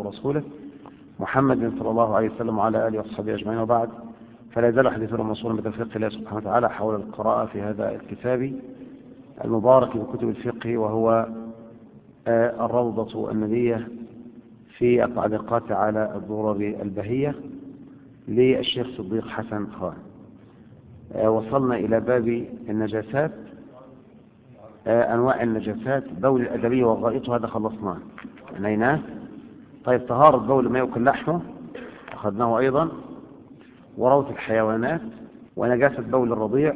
ورسوله محمد صلى الله عليه وسلم وعلى آله وصحبه أجمعين، وبعد، فلا يزال حديثنا موصولا بتوفيق الله سبحانه وتعالى حول القراءة في هذا الكتاب المبارك من كتب الفقه، وهو الروضة الندية في التعليقات على الدرر البهية للشيخ صديق حسن خان. وصلنا إلى باب النجاسات، أنواع النجاسات، بول الأدبي وغائطه، هذا خلصناه عنيناه. طيب، طهارة بول ما يؤكل لحمه أخذناه أيضا، وروث الحيوانات، ونجاسة بول الرضيع،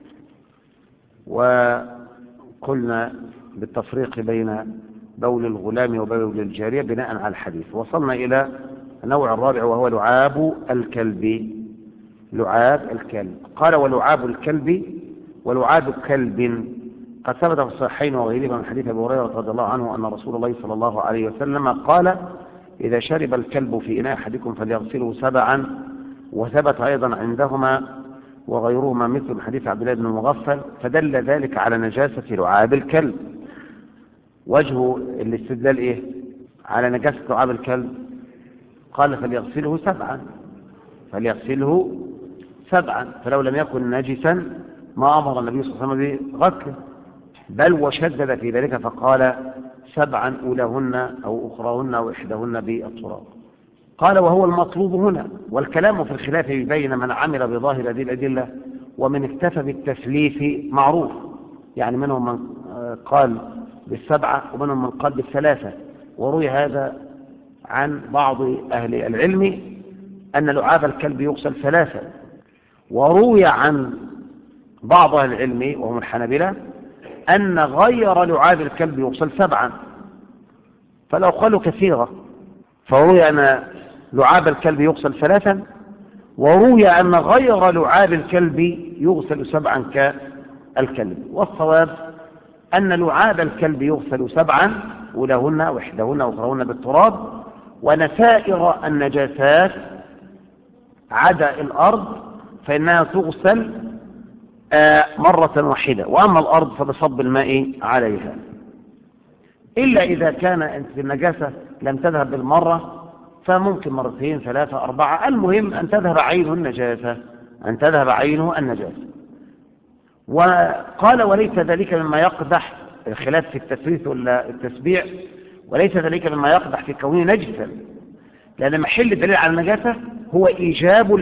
وقلنا بالتفريق بين بول الغلام وبول الجارية بناء على الحديث. وصلنا إلى النوع الرابع وهو لعاب الكلب. لعاب الكلب، قال ولعاب الكلب ولعاب كلب قد ثبت في الصحيحين وغيرهما من حديث ابي هريره رضي الله عنه ان رسول الله صلى الله عليه وسلم قال: اذا شرب الكلب في اناء احدكم فليغسله 7. وثبت ايضا عندهما وغيرهما مثل حديث عبد الله بن المغفل، فدل ذلك على نجاسه لعاب الكلب. وجه الاستدلال ايه على نجاسه لعاب الكلب؟ قال: فليغسله 7، فليغسله 7، فلو لم يكن نجسا ما امر النبي صلى الله عليه وسلم بغسله، بل وشدد في ذلك فقال: 7 أولهن أو أخرهن أو إحداهن بالتراب. قال: وهو المطلوب هنا. والكلام في الخلاف بين من عمل بظاهر هذه الأدلة ومن اكتفى بالتثليث معروف، يعني منهم من قال ب7 ومنهم من قال ب3. وروي هذا عن بعض أهل العلم أن لعاب الكلب يغسل 3، وروي عن بعض أهل العلم وهم الحنابلة أن غير لعاب الكلب يغسل 7، فلو قالوا كثيرة. فروي أن لعاب الكلب يغسل 3، وروي أن غير لعاب الكلب يغسل 7 كالكلب. والصواب أن لعاب الكلب يغسل 7 أولهن وإحداهن وأخرهن بالتراب، ونسائر النجاسات عدا الأرض فإنها تغسل مرة واحدة، وأما الأرض فبصب الماء عليها، إلا إذا كان في النجاسة لم تذهب بالمرة فممكن 2 3 4، المهم أن تذهب عينه النجاسة، أن تذهب عينه النجاسة. وقال: وليس ذلك مما يقدح، الخلاف في التثليث ولا التسبيع، وليس ذلك مما يقدح في كونه نجسا، لأن محل الدليل على النجاسة هو إيجاب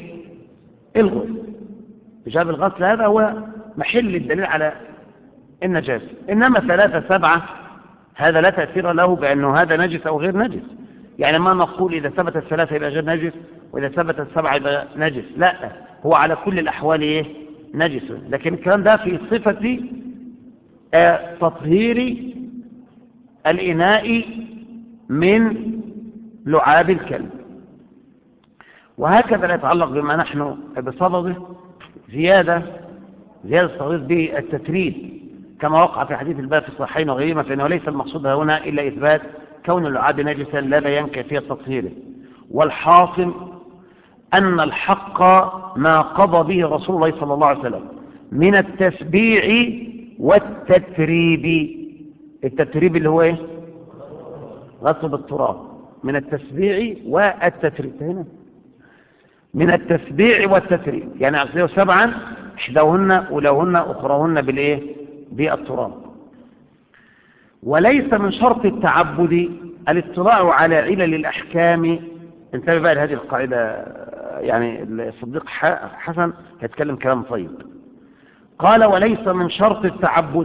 الغسل. إيجاب الغسل هذا هو محل الدليل على النجاسة. إنما 3 7 هذا لا تأثير له بأنه هذا نجس أو غير نجس. يعني ما نقول إذا ثبت 3 يبقى غير نجس، وإذا ثبت 7 يبقى نجس، لا، هو على كل الأحوال نجس. لكن الكلام ده في صفة تطهير الإناء من لعاب الكلب. وهكذا لا يتعلق بما نحن بصدده زيادة الصغير بالتتريب كما وقع في حديث الباب في الصحيحين وغيرهما، فإنه ليس المقصود هنا إلا إثبات كون اللعاب نجسا لا بيان كيفية تطهيره. والحاصل أن الحق ما قضى به رسول الله صلى الله عليه وسلم من التسبيع والتتريب. التتريب اللي هو غسل بالتراب، من التسبيع والتتريب، هنا من التسبيع والتتريب، يعني أغسله 7 إحداهن أولهن أخرهن بالتراب. وليس من شرط التعبد الاطلاع على علل الأحكام. انتبه بقى لهذه القاعدة، يعني الصديق حسن يتكلم كلام طيب. قال: وليس من شرط التعبد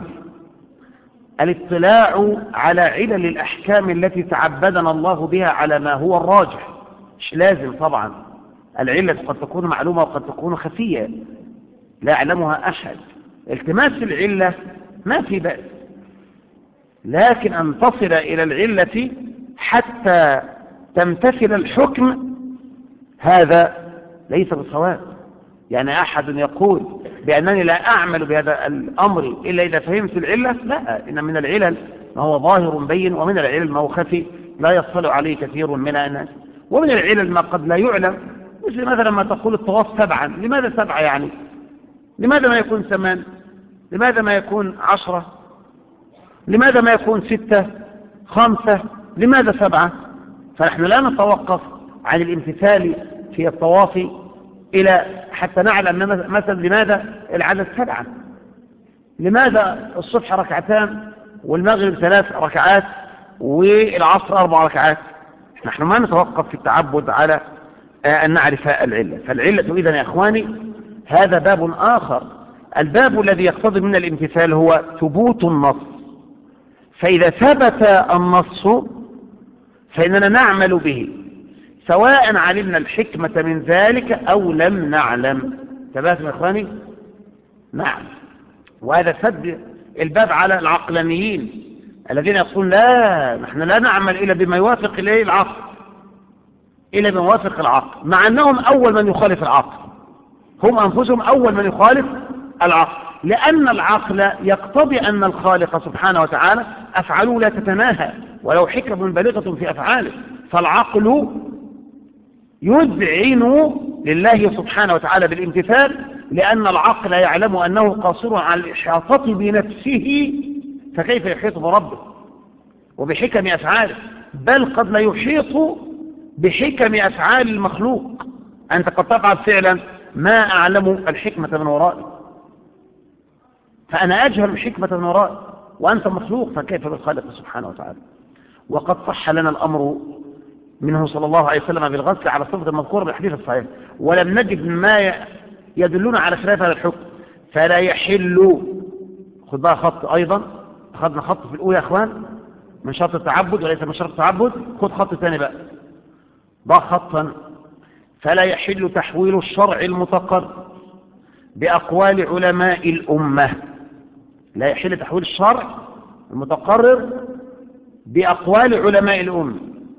الاطلاع على علل الأحكام التي تعبدنا الله بها على ما هو الراجح. مش لازم طبعا، العلة قد تكون معلومة وقد تكون خفية لا يعلمها أحد. التماس العلة ما في بأس، لكن أن تصل إلى العلة حتى تمتثل الحكم هذا ليس بصواب. يعني أحد يقول بأنني لا أعمل بهذا الأمر إلا إذا فهمت العلة، لا، إن من العلل ما هو ظاهر بين، ومن العلل ما هو خفي لا يصل عليه كثير من الناس، ومن العلل ما قد لا يعلم. مثل مثلا ما تقول الطواف 7، لماذا 7؟ يعني لماذا ما يكون 8؟ لماذا ما يكون 10؟ لماذا ما يكون 6 5؟ لماذا 7؟ فنحن لا نتوقف عن الامتثال في الطواف إلى حتى نعلم مثلا لماذا العدد 7، لماذا الصبح ركعتان والمغرب 3 ركعات والعصر 4 ركعات. نحن ما نتوقف في التعبد على أن نعرف العلة. فالعلة إذن يا إخواني هذا باب آخر. الباب الذي يقتضي من الامتثال هو ثبوت النص، فإذا ثبت النص فإننا نعمل به سواء علمنا الحكمة من ذلك أو لم نعلم. ثباتم يا إخواني؟ نعم. وهذا سد الباب على العقلانيين الذين يقولون لا نحن لا نعمل إلا بما يوافق إليه العقل، إلا بما يوافق العقل، مع أنهم أول من يخالف العقل، هم أنفسهم أول من يخالف العقل، لأن العقل يقتضي أن الخالق سبحانه وتعالى أفعاله لا تتناهى ولو حكم بالغة في أفعاله، فالعقل يذعن لله سبحانه وتعالى بالامتثال، لأن العقل يعلم أنه قاصر على الإحاطة بنفسه، فكيف يحيط بربه وبحكم أفعاله؟ بل قد لا يحيط بحكم أفعال المخلوق. أنت قد تفعل فعلا ما أعلم الحكمة من ورائه، فأنا أجهل الحكمة من ورائه وأنت مخلوق، فكيف بالخالق سبحانه وتعالى؟ وقد صح لنا الأمر منه صلى الله عليه وسلم بالغسل على الصفة المذكورة بالحديث الصحيح، ولم نجد ما يدلون على خلاف هذا الحكم، فلا يحل. خذ بقى خط أيضا، أخذنا خط في الأولى يا أخوان من شرط التعبد وليس من شرط التعبد، خذ خط ثاني بقى خطا. فلا يحل تحويل الشرع المتقرر بأقوال علماء الأمة. لا يحل تحويل الشرع المتقرر بأقوال علماء الأمة،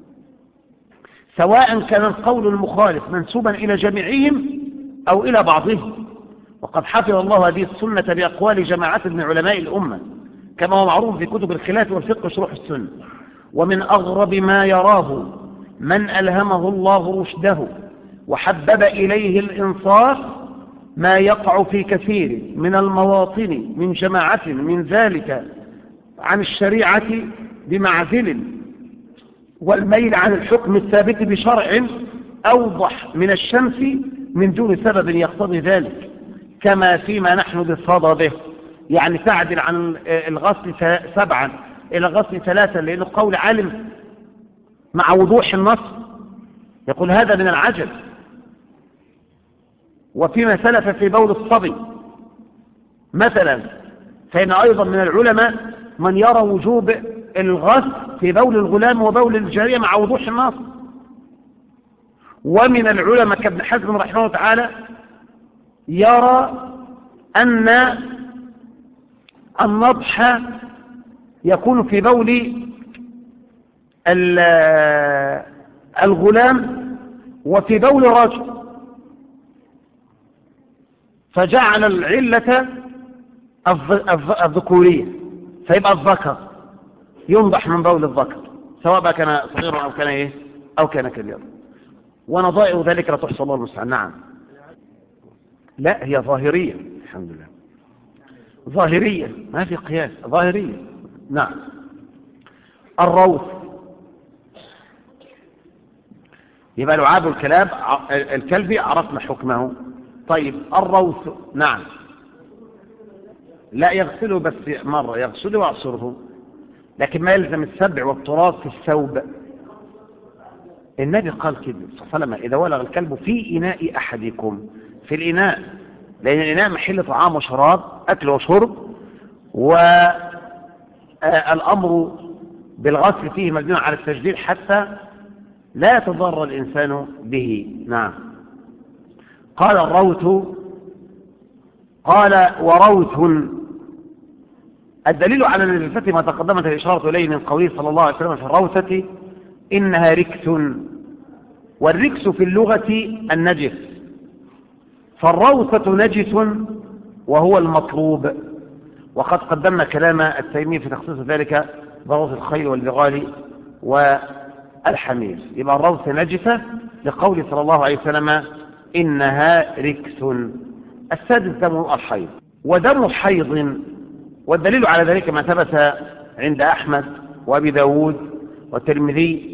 سواء كان القول المخالف منسوبا إلى جميعهم أو إلى بعضهم. وقد حفظ الله هذه السنة بأقوال جماعات من علماء الأمة كما هو معروف في كتب الخلاف والفقه وشروح السنة. ومن أغرب ما يراه من ألهمه الله رشده وحبب إليه الإنصاف ما يقع في كثير من المواطن من جماعة من ذلك عن الشريعة بمعزل، والميل عن الحكم الثابت بشرع أوضح من الشمس من دون سبب يقتضي ذلك، كما فيما نحن بصدده. يعني تعدل عن الغسل 7 إلى الغسل 3 لأنه قول عالم مع وضوح النص، يقول هذا من العجب. وفيما سلف في بول الصبي مثلا، فإن أيضا من العلماء من يرى وجوب الغسل في بول الغلام وبول الجارية مع وضوح النص. ومن العلماء كابن حزم رحمه الله تعالى يرى أن النضح يكون في بول الغلام وفي بول الرجل، فجعل العلة الذكورية، فيبقى الذكر ينضح من بول الذكر سواء بقى كان صغيرا أو كان إيه أو كان كبيرا، ونظائر ذلك لا تحصى الله المستعان. نعم. لا هي ظاهرية الحمد لله، ظاهرية ما في قياس، ظاهرية. نعم. الروث يبقى لعاب الكلب عرفنا حكمه. طيب الروث نعم لا يغسله بس مرة، يغسله ويعصره، لكن ما يلزم السبع والتراب في الثوب. النبي قال كده صلى الله عليه وسلم إذا ولغ الكلب في إناء أحدكم، في الإناء، لأن الإناء محل طعام وشراب، أكل وشرب، والأمر بالغسل فيه مبني على التجديد حتى لا يتضرر الإنسان به. نعم. قال الروث، قال وروث. الدليل على النجاسة ما تقدمت الإشارة إليه من قوله صلى الله عليه وسلم في الروثة إنها ركس، والركس في اللغة النجس، فالروثة نجس وهو المطلوب. وقد قدمنا كلام التيمي في تخصيص ذلك بروث الخيل والبغال والحمير. يبقى الروثة نجسة لقول صلى الله عليه وسلم إنها ركس. السادس دم الحيض، ودم حيض، والدليل على ذلك ما ثبت عند أحمد وأبي داود والترمذي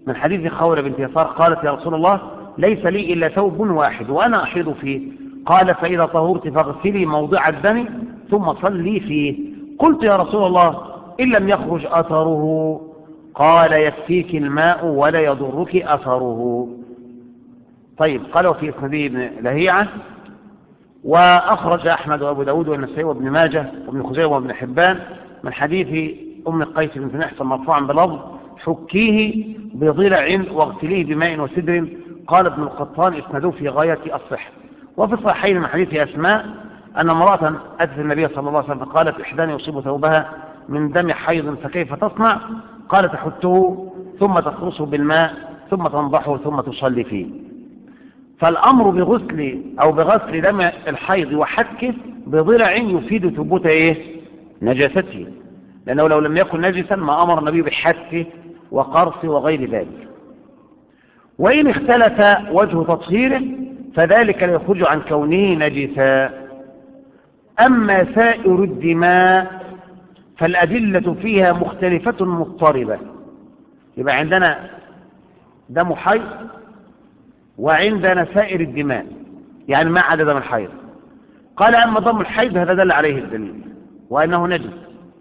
من حديث خولة بنت يسار قالت يا رسول الله ليس لي إلا ثوب واحد وأنا أحيض فيه، قال فإذا طهرت فاغسلي موضع الدم ثم صلي فيه. قلت يا رسول الله إن لم يخرج أثره، قال يكفيك الماء ولا يضرك أثره. طيب، قالوا في إسناده ابن لهيعة، وأخرج أحمد وأبو داود والنسائي وابن ماجه وابن خزيمة وابن حبان من حديث أم قيس بنت محصن مرفوعا بلفظ حكيه بضلع واغسليه بماء وسدر. قال ابن القطان اسنده في غاية الصحة. وفي الصحيحين من حديث أسماء أن امرأة أتت النبي صلى الله عليه وسلم فقالت إحدانا يصيب ثوبها من دم حيض فكيف تصنع؟ قال تحته ثم تخرصه بالماء ثم تنضحه ثم تصلي فيه. فالأمر بغسل دم الحيض وحكه بضلع يفيد ثبوت نجاسته، لأنه لو لم يكن نجسا ما أمر النبي بحكه وقرصه وغير ذلك. وإن اختلف وجه تطهيره فذلك لا يخرج عن كونه نجسا. أما سائر الدماء فالأدلة فيها مختلفة مضطربة. يبقى عندنا دم حيض وعندنا سائر الدماء، يعني ما عدا دم الحيض. قال أما دم الحيض هذا دل عليه الدليل وأنه نجس.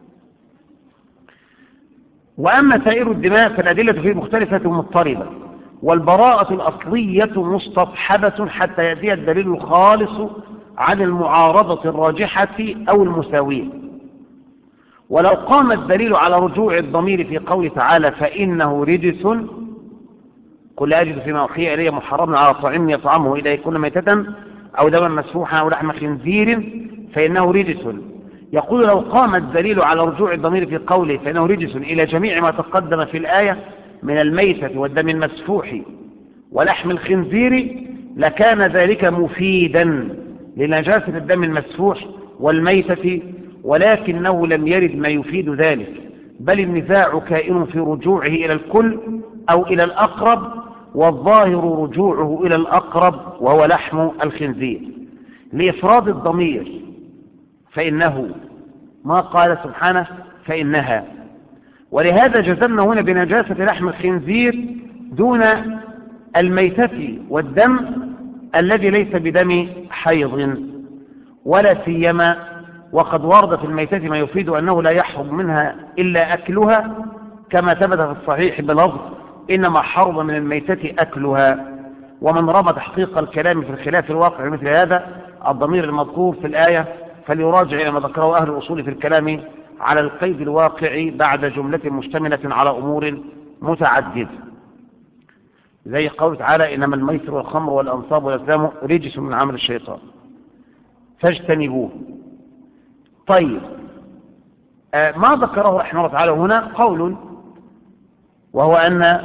وأما سائر الدماء فالأدلة فيه مختلفة مضطربة، والبراءة الأصلية مستصحبة حتى يأتي الدليل الخالص عن المعارضة الراجحة أو المساوية. ولو قام الدليل على رجوع الضمير في قوله تعالى فإنه رجس، قل لا أجد فيما أوحي إلي محرما على طاعم يطعمه إلا يكون ميتة أو دما مسفوحا أو لحم خنزير فإنه رجس. يقول لو قام الدليل على رجوع الضمير في قوله فإنه رجس إلى جميع ما تقدم في الآية من الميتة والدم المسفوح ولحم الخنزير لكان ذلك مفيدا لنجاسة الدم المسفوح والميتة، ولكنه لم يرد ما يفيد ذلك، بل النزاع كائن في رجوعه إلى الكل أو إلى الأقرب، والظاهر رجوعه إلى الأقرب وهو لحم الخنزير لإفراد الضمير. فإنه ما قال سبحانه فإنها، ولهذا جزمنا هنا بنجاسة لحم الخنزير دون الميتة والدم الذي ليس بدم حيض، ولا سيما وقد ورد في الميتة ما يفيد أنه لا يحرم منها إلا أكلها، كما ثبت في الصحيح بلفظ إنما حرم من الميتة أكلها. ومن رمى تحقيق الكلام في الخلاف الواقع مثل هذا الضمير المذكور في الآية فليراجع إلى ما ذكره أهل الأصول في الكلام على القيد الواقع بعد جملة مشتملة على أمور متعددة، زي قوله تعالى إنما الميسر والخمر والأنصاب والأزلام رجس من عمل الشيطان فاجتنبوه. طيب، ما ذكره رحمه الله تعالى هنا قول، وهو أن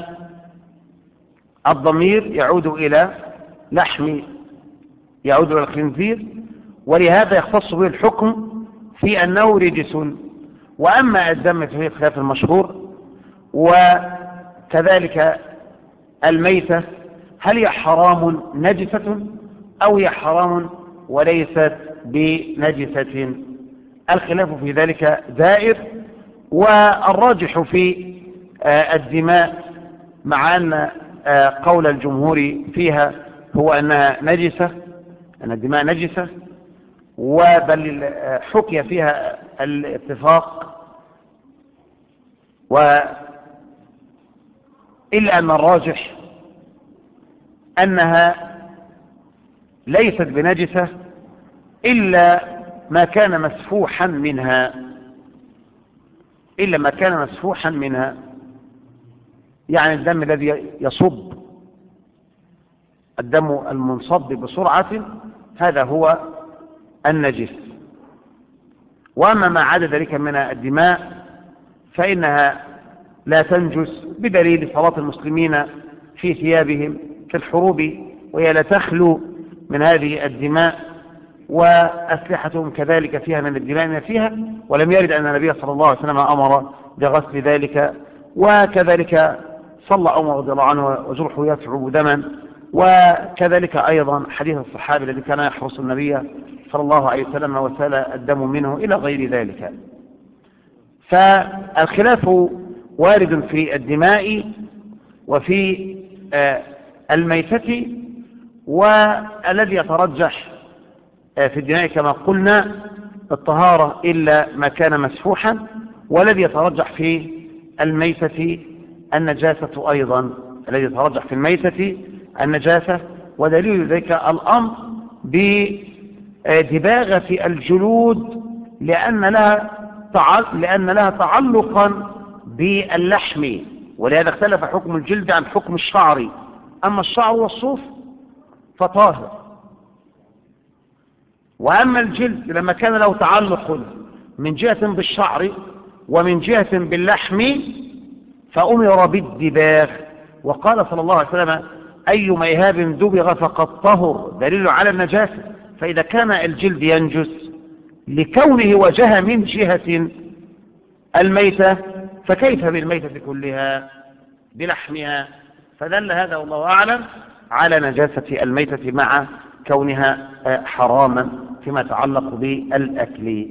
الضمير يعود إلى الخنزير، ولهذا يختص به الحكم في أنه رجس. وأما الدم فيه خلاف المشهور، وكذلك الميتة هل هي حرام نجسة أو هي حرام وليست بنجسة؟ الخلاف في ذلك دائر، والراجح في الدماء مع أن قول الجمهور فيها هو أنها نجسة، أن الدماء نجسة، وبل حكي فيها الاتفاق، إلا أن الراجح أنها ليست بنجسة إلا ما كان مسفوحا منها، يعني الدم الذي يصب، الدم المنصب بسرعة، هذا هو النجس. وأما ما عدا ذلك من الدماء فإنها لا تنجس بدليل صلاة المسلمين في ثيابهم في الحروب وهي لا تخلو من هذه الدماء، وأسلحتهم كذلك فيها من الدماء ما فيها، ولم يرد أن النبي صلى الله عليه وسلم أمر بغسل ذلك. وكذلك صلى عمر رضي الله عنه وجرحه يثعب دما، وكذلك أيضا حديث الصحابي الذي كان يحرس النبي صلى الله عليه وسلم وسال الدم منه إلى غير ذلك. فالخلاف وارد في الدماء وفي الميتة. والذي يترجح في الدماء كما قلنا الطهارة إلا ما كان مسفوحا، والذي يترجح في الميتة النجاسة أيضا، الذي يترجح في الميتة النجاسة. ودليل ذلك الأمر بدباغة الجلود لأن لها تعلقا باللحم، ولهذا اختلف حكم الجلد عن حكم الشعر. أما الشعر والصوف فطاهر، وأما الجلد لما كان له تعلق من جهة بالشعر ومن جهة باللحم فأمر بالدباغ. وقال صلى الله عليه وسلم أيما إهاب دبغ فقد طهر، دليل على النجاسة. فإذا كان الجلد ينجس لكونه وجه من جهة الميتة فكيف بالميتة كلها بلحمها؟ فدل هذا والله أعلم على نجاسة الميتة مع كونها حراما فيما يتعلق بالأكل.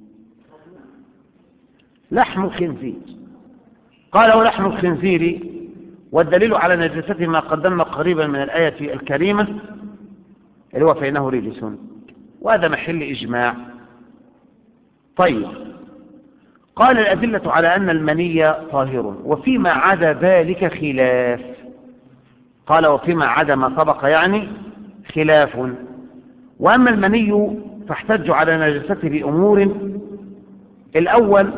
لحم الخنزير، قال ولحم الخنزير، والدليل على نجاسته ما قدمنا قريبا من الآية الكريمة اللي هو فإنه رجس، وهذا محل إجماع. طيب، قال الأدلة على أن المني طاهر، وفيما عدا ذلك خلاف. قال وفيما عدا ما سبق يعني خلاف. وأما المني فاحتج على نجاسته بأمور: الأول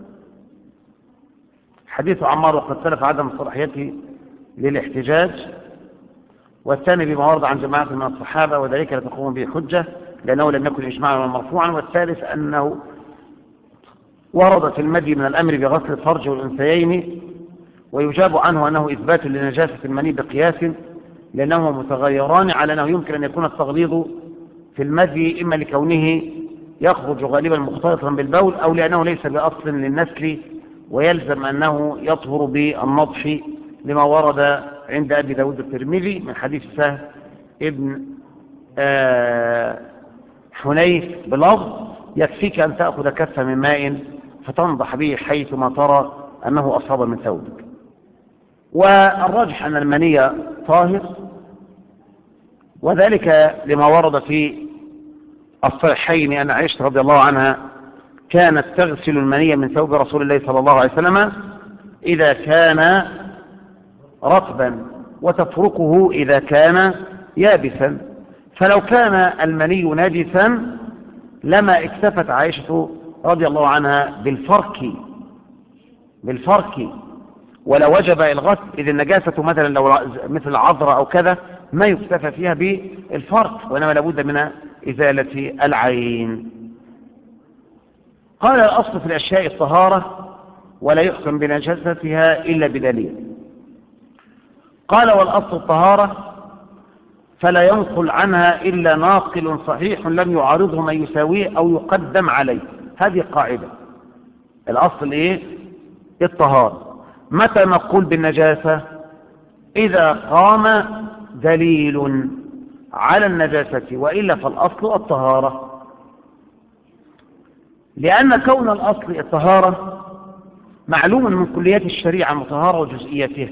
حديث عمار وقد سلف عدم صلاحيته للاحتجاج، والثاني بما ورد عن جماعة من الصحابة وذلك لا تقوم به حجة لأنه لم يكن إجماعا مرفوعا، والثالث أنه ورد في المدي من الأمر بغسل الفرج والأنثيين، ويجاب عنه أنه إثبات لنجاسة المني بقياس لأنهما متغيران على أنه يمكن أن يكون التغليظ في المدي إما لكونه يخرج غالبا مختلطا بالبول أو لأنه ليس بأصل للنسل ويلزم أنه يطهر بالنضح، لما ورد عند أبي داود الترمذي من حديث سهل ابن حنيف بلفظ: يكفيك أن تأخذ كفة من ماء فتنضح به حيثما ترى أنه أصاب من ثوبك. والراجح أن المني طاهر، وذلك لما ورد في الصحيحين أن عائشة رضي الله عنها كانت تغسل المني من ثوب رسول الله صلى الله عليه وسلم إذا كان رطبا وتفركه إذا كان يابسا، فلو كان المني نجسا لما اكتفت عائشة رضي الله عنها بالفرك ولا وجب الغسل، إذ النجاسة مثلا لو مثل العذرة أو كذا ما يكتفى فيها بالفرك، وإنما لابد من إزالة العين. قال الأصل في الأشياء الطهارة ولا يحكم بنجاستها إلا بدليل. قال والأصل الطهارة فلا ينقل عنها إلا ناقل صحيح لم يعارضه من يساويه أو يقدم عليه. هذه قاعدة. الأصل إيه؟ الطهارة. متى نقول بالنجاسة؟ إذا قام دليل على النجاسة، وإلا فالأصل الطهارة، لأن كون الأصل الطهارة معلوم من كليات الشريعة مطهرة وجزئياته.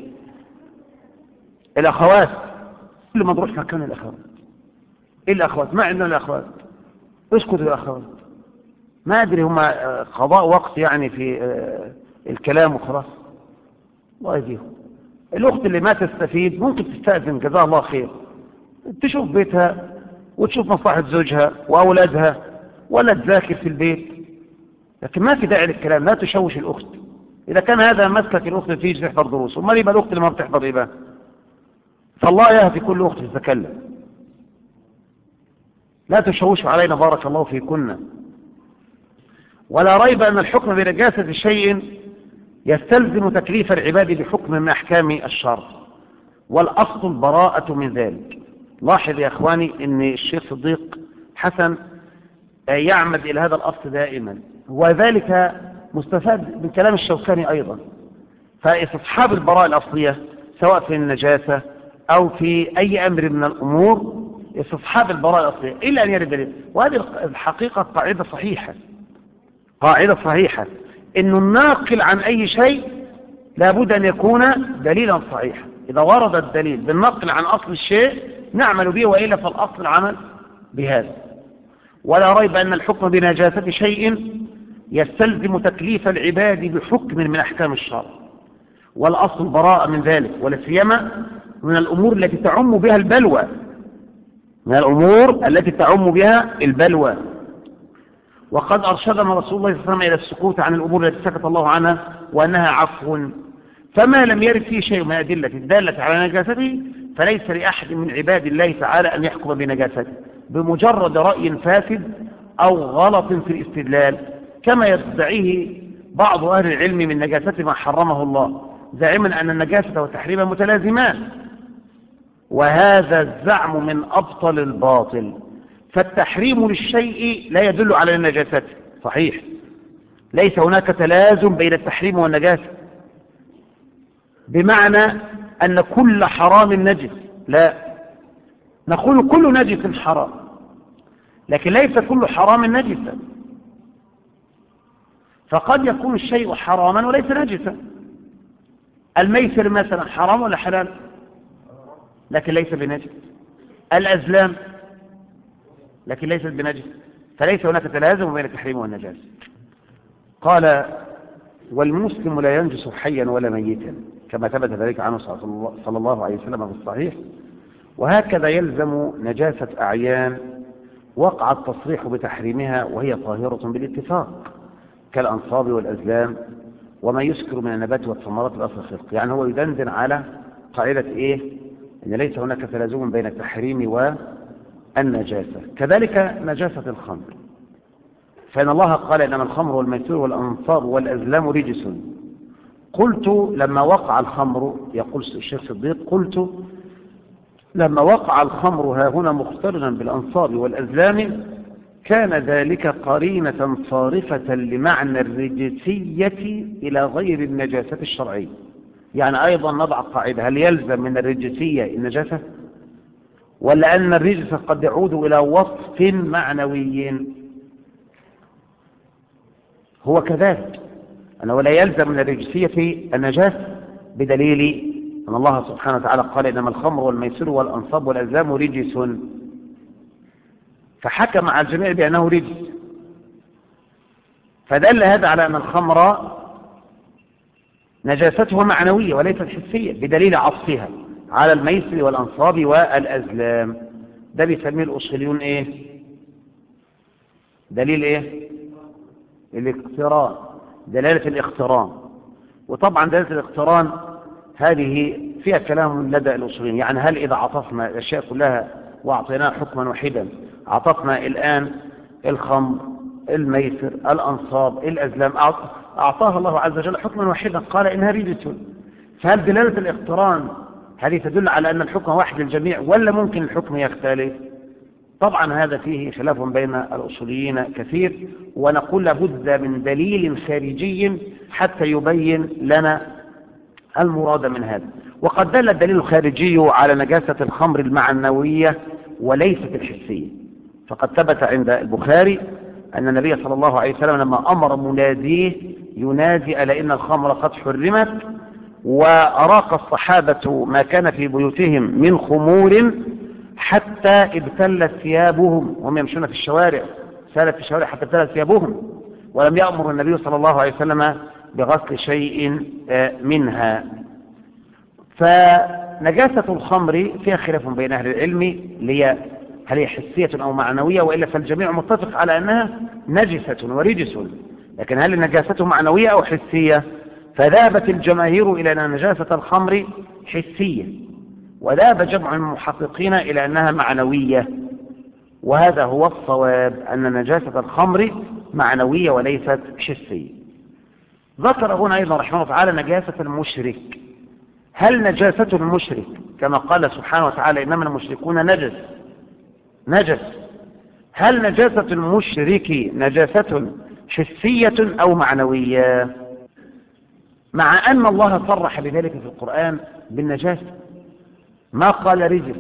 الأخوات كل ما نروح مكان الأخوات، إيه الأخوات؟ ما عندنا الأخوات، اسكتوا الأخوات، ما أدري هم قضاء وقت يعني في الكلام وخلاص، الله يهديهم. الأخت اللي ما تستفيد ممكن تستأذن جزاها الله خير، تشوف بيتها وتشوف مصلحة زوجها وأولادها ولا تذاكر في البيت، لكن ما في داعي للكلام، لا تشوش الأخت. إذا كان هذا مسلك الأخت تيجي تحضر دروس، وما يبقى الأخت اللي ما بتحضر إيه بقى؟ فالله يهدي كل أخت تتكلم. لا تشوشوا علينا بارك الله فيكن. ولا ريب أن الحكم بنجاسة شيء يستلزم تكليف العباد بحكم من أحكام الشرع، والأصل البراءة من ذلك. لاحظ يا إخواني أن الشيخ صديق حسن يعمد إلى هذا الأصل دائما، وذلك مستفاد من كلام الشوكاني أيضا. فاستصحاب البراءة الأصلية سواء في النجاسة أو في أي أمر من الأمور، استصحاب البراءة الأصلية إلا أن يرد دليل. وهذه الحقيقة قاعدة صحيحة إنه الناقل عن أي شيء لابد أن يكون دليلا صحيحا. إذا ورد الدليل بالنقل عن أصل الشيء نعمل به، وإلا فالأصل العمل بهذا. ولا ريب أن الحكم بنجاسة شيء يستلزم تكليف العباد بحكم من أحكام الشرع، والأصل البراءة من ذلك، ولا سيما من الأمور التي تعم بها البلوى، من الأمور التي تعم بها البلوى. وقد أرشدنا رسول الله صلى الله عليه وسلم إلى السكوت عن الأمور التي سكت الله عنها وأنها عفو، فما لم يرد فيه شيء من أدلة الدالة على نجاسته فليس لأحد من عباد الله تعالى أن يحكم بنجاسته بمجرد رأي فاسد أو غلط في الاستدلال، كما يدعيه بعض أهل العلم من نجاسة ما حرمه الله، زاعما أن النجاسة والتحريم متلازمان، وهذا الزعم من أبطل الباطل. فالتحريم للشيء لا يدل على النجاسة، صحيح، ليس هناك تلازم بين التحريم والنجاسة بمعنى أن كل حرام نجس، لا، نقول كل نجس حرام، لكن ليس كل حرام نجسا، فقد يكون الشيء حراما وليس نجسا. الميسر مثلا حرام ولا حلال؟ لكن ليس بنجس. الأزلام لكن ليست بنجس، فليس هناك تلازم بين التحريم والنجاسة. قال: والمسلم لا ينجس حيا ولا ميتا، كما ثبت ذلك عنه صلى الله عليه وسلم في الصحيح. وهكذا يلزم نجاسة أعيان وقع التصريح بتحريمها وهي طاهرة بالاتفاق، كالأنصاب والأزلام وما يسكر من النبات والثمرات الأصل الخلق. يعني هو يدندن على قاعدة إيه؟ إن ليس هناك تلازم بين التحريم والنجاسة. كذلك نجاسة الخمر، فإن الله قال: إنما الخمر والميسر والأنصاب والأزلام رجس. قلت لما وقع الخمر، يقول الشيخ صديق، قلت لما وقع الخمر ها هنا مقترنا بالأنصاب والأزلام كان ذلك قرينة صارفة لمعنى الرجسية إلى غير النجاسة الشرعية. يعني أيضا نضع قاعدة: هل يلزم من الرجسية النجاسة، ولا أن الرجس قد يعود إلى وصف معنوي؟ هو كذلك أنه لا يلزم من الرجسية النجاسة، بدليل أن الله سبحانه وتعالى قال: إنما الخمر والميسر والأنصاب والأزلام رجس، فحكم على الجميع بأنه رجس، فدل هذا على أن الخمر نجاسته معنوية وليست حسية، بدليل عطفها على الميسر والأنصاب والأزلام. ده بيسميه الأصوليون إيه؟ دليل إيه؟ الاقتران، دلالة الاقتران. وطبعا دلالة الاقتران هذه فيها كلام لدى الأصوليين، يعني هل إذا عطفنا الأشياء كلها وأعطيناها حكما واحدا، عطفنا الآن الخمر، الميسر، الأنصاب، الأزلام، أعطاها الله عز وجل حكما واحدا، قال إنها رجس، فهل دلالة الاقتران هذه تدل على أن الحكم واحد للجميع، ولا ممكن الحكم يختلف؟ طبعا هذا فيه خلاف بين الأصوليين كثير، ونقول لابد من دليل خارجي حتى يبين لنا المراد من هذا. وقد دل الدليل الخارجي على نجاسة الخمر المعنوية وليست الحسية، فقد ثبت عند البخاري أن النبي صلى الله عليه وسلم لما أمر مناديه ينادي: ألا إن الخمر قد حرمت، وأراق الصحابة ما كان في بيوتهم من خمور حتى ابتلت ثيابهم وهم يمشون في الشوارع، سالت في الشوارع حتى ابتلت ثيابهم، ولم يأمر النبي صلى الله عليه وسلم بغسل شيء منها. فنجاسة الخمر فيها خلاف بين أهل العلم، هل هي حسية أو معنوية، وإلا فالجميع متفق على أنها نجسة ورجس، لكن هل النجاسة معنوية أو حسية؟ فذهبت الجماهير إلى أن نجاسة الخمر حسية، وذهب جمع المحققين إلى أنها معنوية، وهذا هو الصواب، أن نجاسة الخمر معنوية وليست حسية. ذكر هنا أيضا رحمه الله تعالى نجاسة المشرك. هل نجاسة المشرك كما قال سبحانه وتعالى: إنما المشركون نجس، هل نجاسة المشرك نجاسة حسية أو معنوية؟ مع أن الله صرح بذلك في القرآن بالنجاسة، ما قال رجس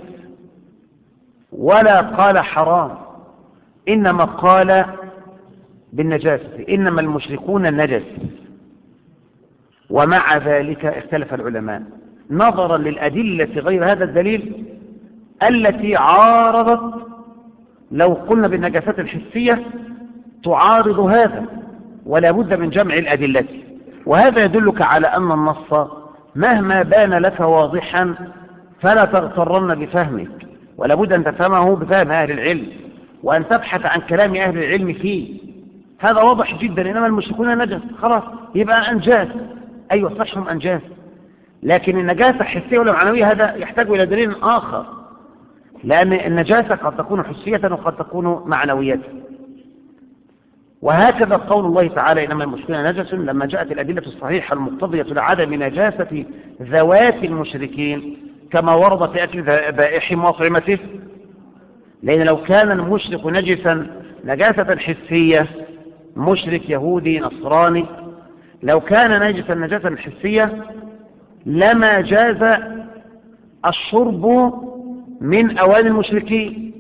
ولا قال حرام، إنما قال بالنجاسة: إنما المشركون نجس. ومع ذلك اختلف العلماء نظرا للأدلة غير هذا الدليل التي عارضت، لو قلنا بالنجاسات الحسية تعارض هذا، ولا بد من جمع الأدلة. وهذا يدلك على أن النص مهما بان لك واضحا فلا تغترن بفهمك، ولا بد أن تفهمه بفهم أهل العلم، وأن تبحث عن كلام أهل العلم فيه. هذا واضح جدا، إنما المشركون نجس، خلاص يبقى أنجاس، أيوة صحهم أنجاس، لكن النجاسة حسية ولا معنوية هذا يحتاج إلى دليل آخر، لأن النجاسة قد تكون حسية وقد تكون معنوية. وهكذا قول الله تعالى إنما المشركون نجس، لما جاءت الأدلة الصحيحة المقتضية لعدم نجاسة ذوات المشركين كما ورد في أكل ذبائحهم وأطعمته. لأن لو كان المشرك نجسا نجاسة حسية، مشرك يهودي نصراني، لو كان نجسا نجاسة حسية لما جاز الشرب من أواني المشركين،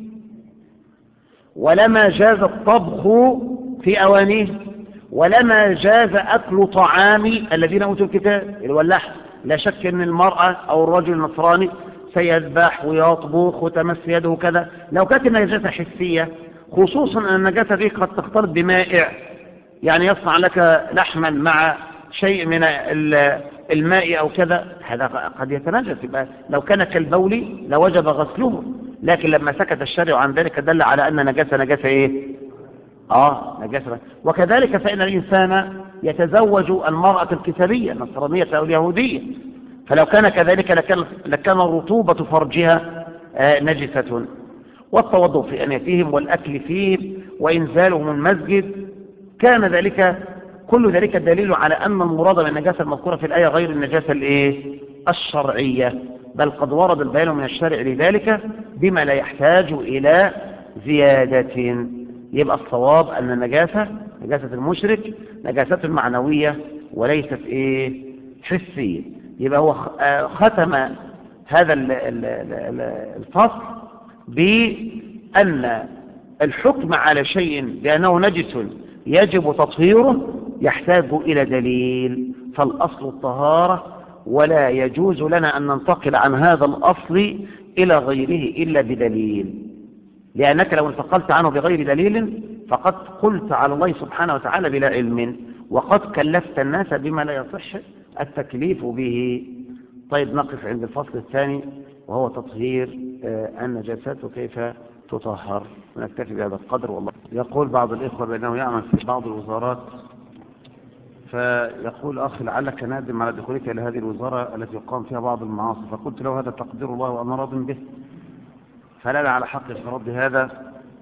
ولما جاز الطبخ في أوانيه، ولما جاز أكل طعام الذين أوتوا الكتاب اللي هو اللحم. لا شك أن المرأة أو الرجل النصراني سيذبح ويطبخ وتمس يده كذا. لو كانت النجاسة حسية، خصوصا أن النجاسة دي قد تختلط بمائع، يعني يصنع لك لحما مع شيء من الماء أو كذا، هذا قد يتنجس. يبقى لو كان كالبول لوجب غسله، لكن لما سكت الشارع عن ذلك دل على أن نجاسة إيه؟ نجاسة. وكذلك فإن الإنسان يتزوج المرأة الكتابية النصرانية أو اليهودية، فلو كان كذلك لكان رطوبة فرجها نجسة. والتوضؤ في أنيتهم والأكل فيهم وإنزالهم المسجد كان ذلك كل ذلك دليل على أن المراد من النجاسة المذكورة في الآية غير النجاسة الشرعية، بل قد ورد البيان من الشارع لذلك بما لا يحتاج إلى زيادة. يبقى الصواب أن نجاسة المشرك نجاسة معنوية وليست حسية. يبقى هو ختم هذا الفصل بأن الحكم على شيء بأنه نجس يجب تطهيره يحتاج إلى دليل، فالأصل الطهارة، ولا يجوز لنا أن ننتقل عن هذا الأصل إلى غيره إلا بدليل، لأنك لو انتقلت عنه بغير دليل فقد قلت على الله سبحانه وتعالى بلا علم، وقد كلفت الناس بما لا يصح التكليف به. طيب نقف عند الفصل الثاني وهو تطهير النجاسات وكيف تطهر. نكتفي بهذا القدر والله. يقول بعض الإخوة بأنه يعمل في بعض الوزارات، فيقول أخي لعلك نادم على دخولك إلى هذه الوزارة التي يقام فيها بعض المعاصي، فقلت له هذا تقدير الله وأنا راض به، فلا أنا على حق في رد هذا.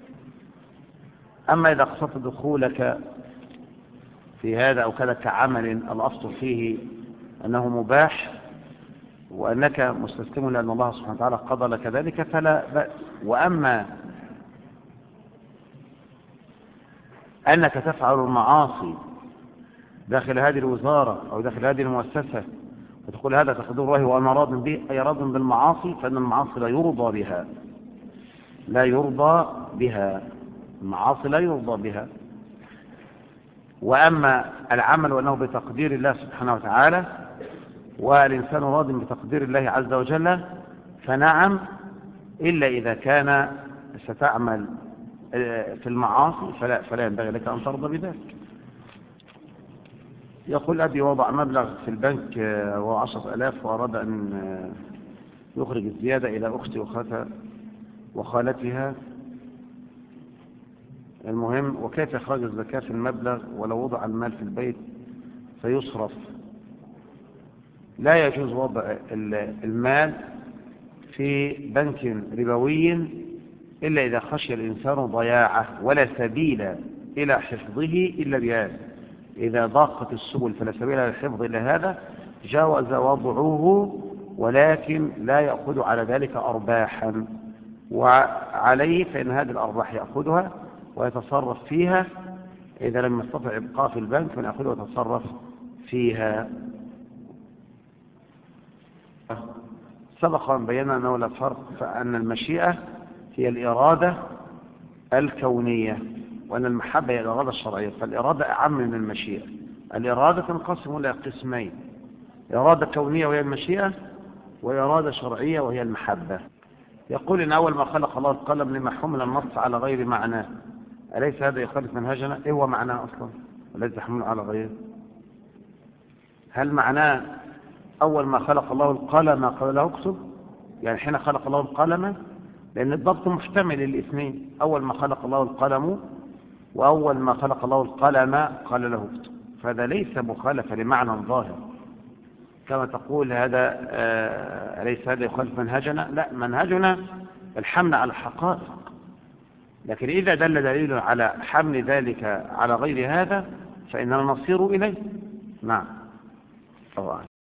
أما إذا قصدت دخولك في هذا أو كذا كعمل الأصل فيه أنه مباح وأنك مستسلم لأن الله سبحانه وتعالى قضى لك ذلك فلا بأس. وأما أنك تفعل المعاصي داخل هذه الوزارة أو داخل هذه المؤسسة وتقول هذا تقدير الله وأنا راض به، أي راض بالمعاصي، فإن المعاصي لا يرضى بها، المعاصي لا يرضى بها. وأما العمل وأنه بتقدير الله سبحانه وتعالى والإنسان راض بتقدير الله عز وجل فنعم، إلا إذا كان ستعمل في المعاصي فلا ينبغي لك أن ترضى بذلك. يقول أبي وضع مبلغ في البنك وهو 10,000 وأراد أن يخرج الزيادة إلى أختي وخالتها، المهم وكيف إخراج الزكاة في المبلغ ولو وضع المال في البيت فيصرف؟ لا يجوز وضع المال في بنك ربوي إلا إذا خشي الإنسان ضياعه ولا سبيل إلى حفظه إلا بهذا. إذا ضاقت السبل فلا سبيل إلى الحفظ إلا هذا جاوز وضعه، ولكن لا يأخذ على ذلك أرباحا، وعليه فإن هذه الأرباح يأخذها ويتصرف فيها. إذا لم يستطع إبقاء في البنك فيأخذها ويتصرف فيها. سبق أن بينا أنه لا فرق، فأن المشيئة هي الإرادة الكونية وأن المحبة هي الإرادة الشرعية، فالإرادة أعم من المشيئة. الإرادة تنقسم إلى قسمين: إرادة كونية وهي المشيئة، وإرادة شرعية وهي المحبة. يقول إن أول ما خلق الله القلم لما حمل النص على غير معناه، أليس هذا يخالف منهجنا؟ إيه هو معناه أصلا الذي تحمله على غيره؟ هل معناه أول ما خلق الله القلم قال له اكتب؟ يعني حين خلق الله القلم، لأن الضبط محتمل الاثنين، أول ما خلق الله القلم وأول ما خلق الله القلم قال له اكتب، فهذا ليس مخالفة لمعنى ظاهر كما تقول هذا. أليس هذا يخالف منهجنا؟ لا، منهجنا الحمل على الحقائق، لكن إذا دل دليل على حمل ذلك على غير هذا فإننا نصير إليه. نعم طبعا.